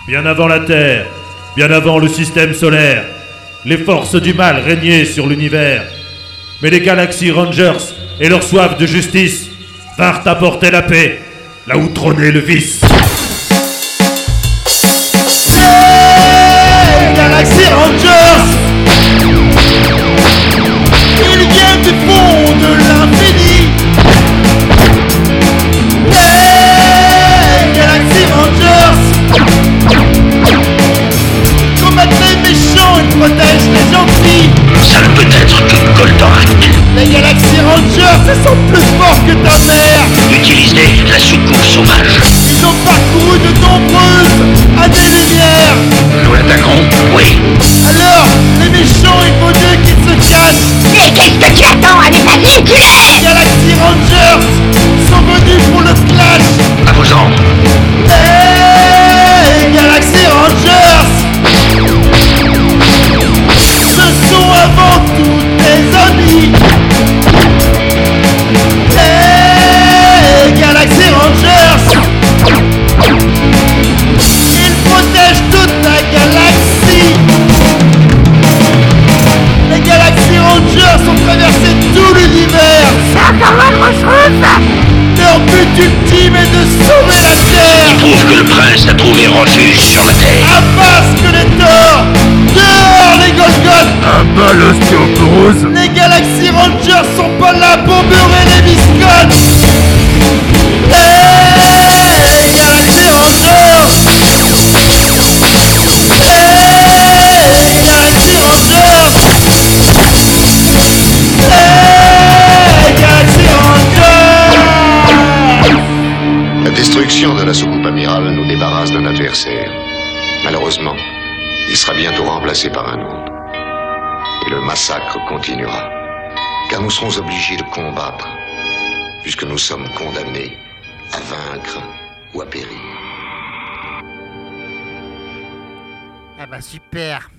Bien avant la Terre, bien avant le système solaire, les forces du mal régnaient sur l'univers. Mais les Galaxy Rangers et leur soif de justice vinrent apporter la paix, là où trônait le vice. Hey, Galaxy Rangers, ils viennent du fond de l'infini. Hey, Galaxy Rangers, combattent les méchants et protègent les gentils. Ça ne peut être que Goldorak. Les Galaxy Rangers, se sentent plus forts que ta mère. Utilisez la soucoupe sauvage. Ils ont parcouru de nombreuses années-lumière. Nous l'attaquons? Oui. Alors, les méchants, il faut mieux qu'ils se cachent. Mais qu'est-ce que tu attends à les véhiculer? Les Galaxy Rangers sont venus pour le clash. À vos ordres. Hey, Galaxy Rangers, ce sont avant tout tes amis. Hey, Galaxy Rangers, ils protègent toute la galaxie. Les Galaxy Rangers ont traversé tout l'univers. C'est encore autre chose? Leur but ultime est de sauver la Terre. Il prouve que le prince a trouvé refuge sur la terre. Abat Skeletor. Dehors les Golgoth. Abat l'ostéoporose. Les Galaxy Rangers sont pas là pour beurrer les biscottes. Hey, Galaxy Rangers. Hey, Galaxy Rangers. Hey, Galaxy Rangers. La destruction de la soucoupe amirale nous débarrasse d'un adversaire. Malheureusement, il sera bientôt remplacé par un autre. Et le massacre continuera. Car nous serons obligés de combattre, puisque nous sommes condamnés à vaincre ou à périr. Ah bah super.